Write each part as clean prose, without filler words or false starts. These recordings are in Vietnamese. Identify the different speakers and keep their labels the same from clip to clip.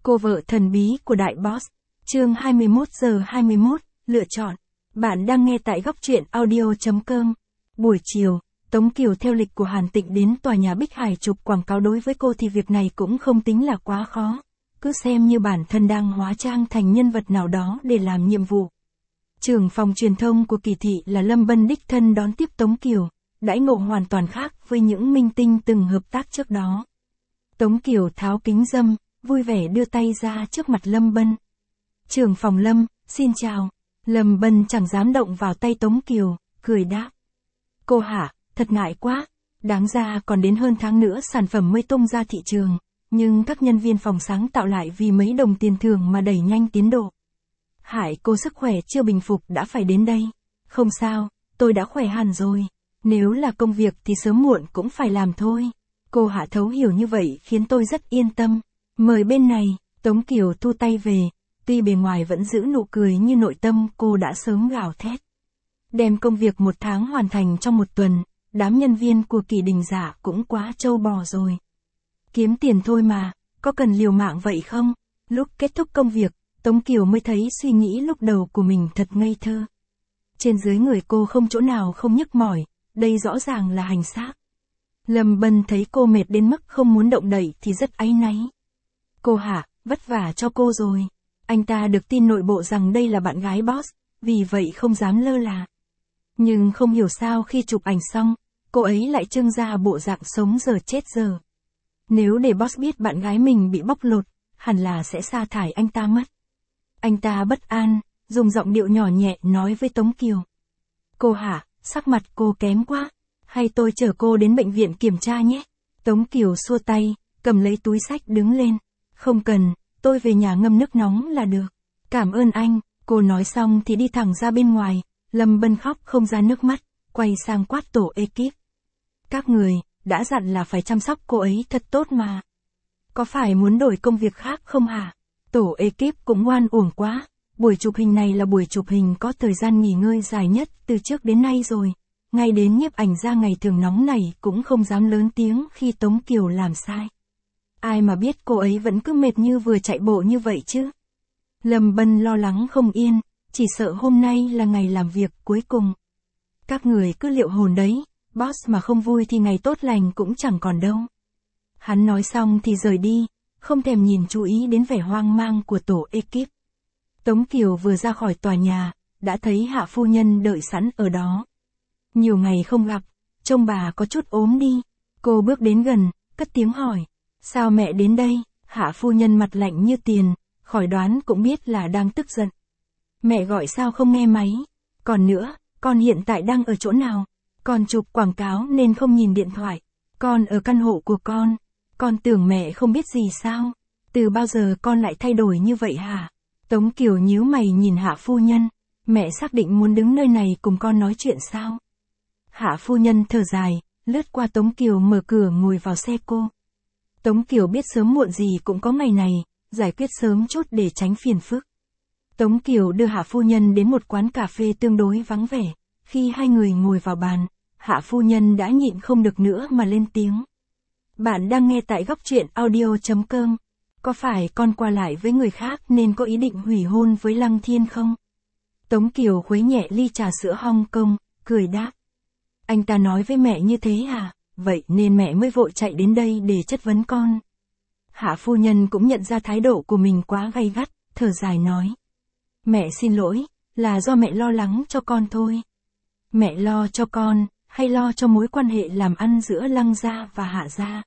Speaker 1: Cô vợ thần bí của đại boss. Chương 21:21, lựa chọn. Bạn đang nghe tại góc truyện audio.com. Buổi chiều, Tống Kiều theo lịch của Hàn Tịnh đến tòa nhà Bích Hải chụp quảng cáo. Đối với cô thì việc này cũng không tính là quá khó. Cứ xem như bản thân đang hóa trang thành nhân vật nào đó để làm nhiệm vụ. Trưởng phòng truyền thông của Kỳ Thị là Lâm Bân đích thân đón tiếp Tống Kiều, đãi ngộ hoàn toàn khác với những minh tinh từng hợp tác trước đó. Tống Kiều tháo kính râm, vui vẻ đưa tay ra trước mặt Lâm Bân. Trưởng phòng Lâm, xin chào. Lâm Bân chẳng dám động vào tay Tống Kiều, cười đáp. Cô hả, thật ngại quá. Đáng ra còn đến hơn tháng nữa sản phẩm mới tung ra thị trường, nhưng các nhân viên phòng sáng tạo lại vì mấy đồng tiền thưởng mà đẩy nhanh tiến độ. Hại cô sức khỏe chưa bình phục đã phải đến đây. Không sao, tôi đã khỏe hẳn rồi. Nếu là công việc thì sớm muộn cũng phải làm thôi. Cô hạ thấu hiểu như vậy khiến tôi rất yên tâm. Mời bên này. Tống Kiều thu tay về, tuy bề ngoài vẫn giữ nụ cười nhưng nội tâm cô đã sớm gào thét. Đem công việc 1 tháng hoàn thành trong 1 tuần, đám nhân viên của Kỳ Đình Dạ cũng quá trâu bò rồi. Kiếm tiền thôi mà, có cần liều mạng vậy không? Lúc kết thúc công việc, Tống Kiều mới thấy suy nghĩ lúc đầu của mình thật ngây thơ. Trên dưới người cô không chỗ nào không nhức mỏi, đây rõ ràng là hành xác. Lâm Bân thấy cô mệt đến mức không muốn động đậy thì rất áy náy. Cô hả, vất vả cho cô rồi. Anh ta được tin nội bộ rằng đây là bạn gái boss, vì vậy không dám lơ là. Nhưng không hiểu sao khi chụp ảnh xong, cô ấy lại trưng ra bộ dạng sống giờ chết giờ. Nếu để boss biết bạn gái mình bị bóc lột, hẳn là sẽ sa thải anh ta mất. Anh ta bất an, dùng giọng điệu nhỏ nhẹ nói với Tống Kiều. Cô hả, sắc mặt cô kém quá, hay tôi chở cô đến bệnh viện kiểm tra nhé. Tống Kiều xua tay, cầm lấy túi xách đứng lên. Không cần, tôi về nhà ngâm nước nóng là được. Cảm ơn anh, cô nói xong thì đi thẳng ra bên ngoài. Lâm Bân khóc không ra nước mắt, quay sang quát tổ ekip. Các người, đã dặn là phải chăm sóc cô ấy thật tốt mà. Có phải muốn đổi công việc khác không hả? Tổ ekip cũng ngoan uổng quá. Buổi chụp hình này là buổi chụp hình có thời gian nghỉ ngơi dài nhất từ trước đến nay rồi. Ngay đến nhiếp ảnh ra ngày thường nóng này cũng không dám lớn tiếng khi Tống Kiều làm sai. Ai mà biết cô ấy vẫn cứ mệt như vừa chạy bộ như vậy chứ. Lâm Bân lo lắng không yên, chỉ sợ hôm nay là ngày làm việc cuối cùng. Các người cứ liệu hồn đấy, boss mà không vui thì ngày tốt lành cũng chẳng còn đâu. Hắn nói xong thì rời đi, không thèm nhìn chú ý đến vẻ hoang mang của tổ ekip. Tống Kiều vừa ra khỏi tòa nhà, đã thấy Hạ phu nhân đợi sẵn ở đó. Nhiều ngày không gặp, trông bà có chút ốm đi. Cô bước đến gần, cất tiếng hỏi. Sao mẹ đến đây? Hạ phu nhân mặt lạnh như tiền, khỏi đoán cũng biết là đang tức giận. Mẹ gọi sao không nghe máy? Còn nữa, con hiện tại đang ở chỗ nào? Con chụp quảng cáo nên không nhìn điện thoại. Con ở căn hộ của con tưởng mẹ không biết gì sao? Từ bao giờ con lại thay đổi như vậy hả? Tống Kiều nhíu mày nhìn Hạ phu nhân. Mẹ xác định muốn đứng nơi này cùng con nói chuyện sao? Hạ phu nhân thở dài, lướt qua Tống Kiều mở cửa ngồi vào xe cô. Tống Kiều biết sớm muộn gì cũng có ngày này, giải quyết sớm chút để tránh phiền phức. Tống Kiều đưa Hạ phu nhân đến một quán cà phê tương đối vắng vẻ. Khi hai người ngồi vào bàn, Hạ phu nhân đã nhịn không được nữa mà lên tiếng. Bạn đang nghe tại góc truyện audio.com. Có phải con qua lại với người khác nên có ý định hủy hôn với Lăng Thiên không? Tống Kiều khuấy nhẹ ly trà sữa Hong Kong, cười đáp. Anh ta nói với mẹ như thế à? Vậy nên mẹ mới vội chạy đến đây để chất vấn con. Hạ phu nhân cũng nhận ra thái độ của mình quá gay gắt, thở dài nói. Mẹ xin lỗi, là do mẹ lo lắng cho con thôi. Mẹ lo cho con, hay lo cho mối quan hệ làm ăn giữa Lăng gia và Hạ gia?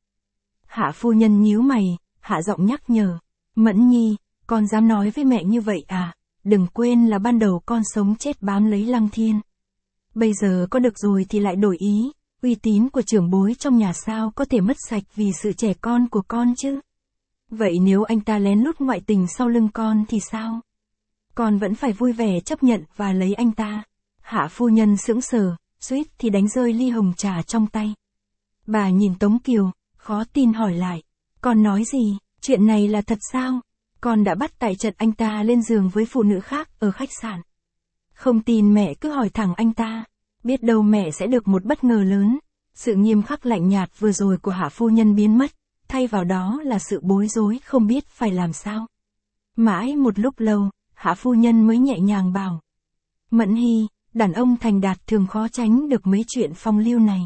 Speaker 1: Hạ phu nhân nhíu mày, hạ giọng nhắc nhở. Mẫn Nhi, con dám nói với mẹ như vậy à? Đừng quên là ban đầu con sống chết bám lấy Lăng Thiên. Bây giờ có được rồi thì lại đổi ý. Uy tín của trưởng bối trong nhà sao có thể mất sạch vì sự trẻ con của con chứ? Vậy nếu anh ta lén lút ngoại tình sau lưng con thì sao? Con vẫn phải vui vẻ chấp nhận và lấy anh ta. Hạ phu nhân sững sờ, suýt thì đánh rơi ly hồng trà trong tay. Bà nhìn Tống Kiều, khó tin hỏi lại. Con nói gì? Chuyện này là thật sao? Con đã bắt tại trận anh ta lên giường với phụ nữ khác ở khách sạn. Không tin mẹ cứ hỏi thẳng anh ta. Biết đâu mẹ sẽ được một bất ngờ lớn. Sự nghiêm khắc lạnh nhạt vừa rồi của Hạ phu nhân biến mất, thay vào đó là sự bối rối không biết phải làm sao. Mãi một lúc lâu, Hạ phu nhân mới nhẹ nhàng bảo. Mẫn Hy, đàn ông thành đạt thường khó tránh được mấy chuyện phong lưu này.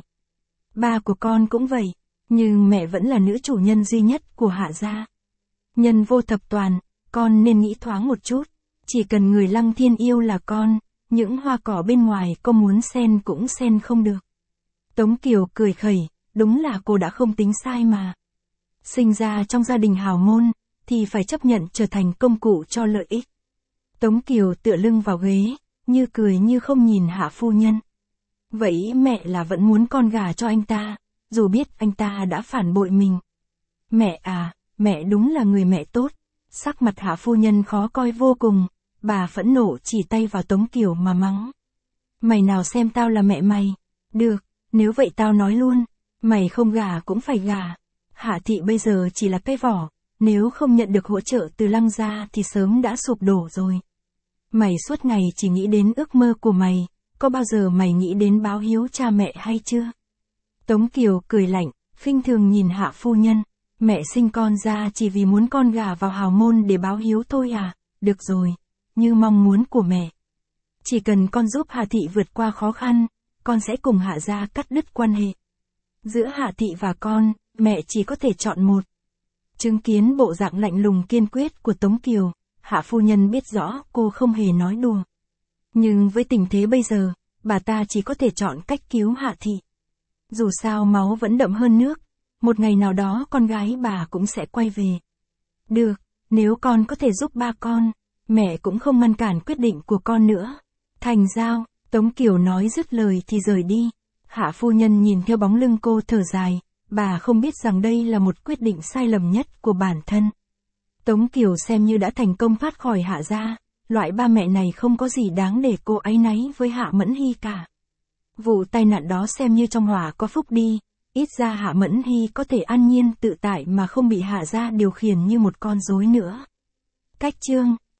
Speaker 1: Ba của con cũng vậy, nhưng mẹ vẫn là nữ chủ nhân duy nhất của Hạ gia. Nhân vô thập toàn, con nên nghĩ thoáng một chút, chỉ cần người Lăng Thiên yêu là con, những hoa cỏ bên ngoài có muốn xen cũng xen không được. Tống Kiều cười khẩy, đúng là cô đã không tính sai mà. Sinh ra trong gia đình hào môn, thì phải chấp nhận trở thành công cụ cho lợi ích. Tống Kiều tựa lưng vào ghế, như cười như không nhìn Hạ phu nhân. Vậy mẹ là vẫn muốn con gả cho anh ta, dù biết anh ta đã phản bội mình. Mẹ à, mẹ đúng là người mẹ tốt. Sắc mặt Hạ phu nhân khó coi vô cùng, bà phẫn nộ chỉ tay vào Tống Kiều mà mắng. Mày nào xem tao là mẹ mày? Được, nếu vậy tao nói luôn, mày không gả cũng phải gả. Hạ thị bây giờ chỉ là cái vỏ, nếu không nhận được hỗ trợ từ Lăng gia thì sớm đã sụp đổ rồi. Mày suốt ngày chỉ nghĩ đến ước mơ của mày, có bao giờ mày nghĩ đến báo hiếu cha mẹ hay chưa? Tống Kiều cười lạnh, khinh thường nhìn Hạ phu nhân. Mẹ sinh con ra chỉ vì muốn con gả vào hào môn để báo hiếu thôi à? Được rồi, như mong muốn của mẹ. Chỉ cần con giúp Hạ thị vượt qua khó khăn, con sẽ cùng Hạ gia cắt đứt quan hệ. Giữa Hạ thị và con, mẹ chỉ có thể chọn một. Chứng kiến bộ dạng lạnh lùng kiên quyết của Tống Kiều, Hạ phu nhân biết rõ cô không hề nói đùa. Nhưng với tình thế bây giờ, bà ta chỉ có thể chọn cách cứu Hạ thị. Dù sao máu vẫn đậm hơn nước, một ngày nào đó con gái bà cũng sẽ quay về. Được, nếu con có thể giúp ba con, mẹ cũng không ngăn cản quyết định của con nữa. Thành giao, Tống Kiều nói dứt lời thì rời đi. Hạ phu nhân nhìn theo bóng lưng cô thở dài, bà không biết rằng đây là một quyết định sai lầm nhất của bản thân. Tống Kiều xem như đã thành công thoát khỏi Hạ gia, loại ba mẹ này không có gì đáng để cô áy náy với Hạ Mẫn Hy cả. Vụ tai nạn đó xem như trong hỏa có phúc đi, ít ra Hạ Mẫn Hy có thể an nhiên tự tại mà không bị Hạ gia điều khiển như một con rối nữa. Cách chương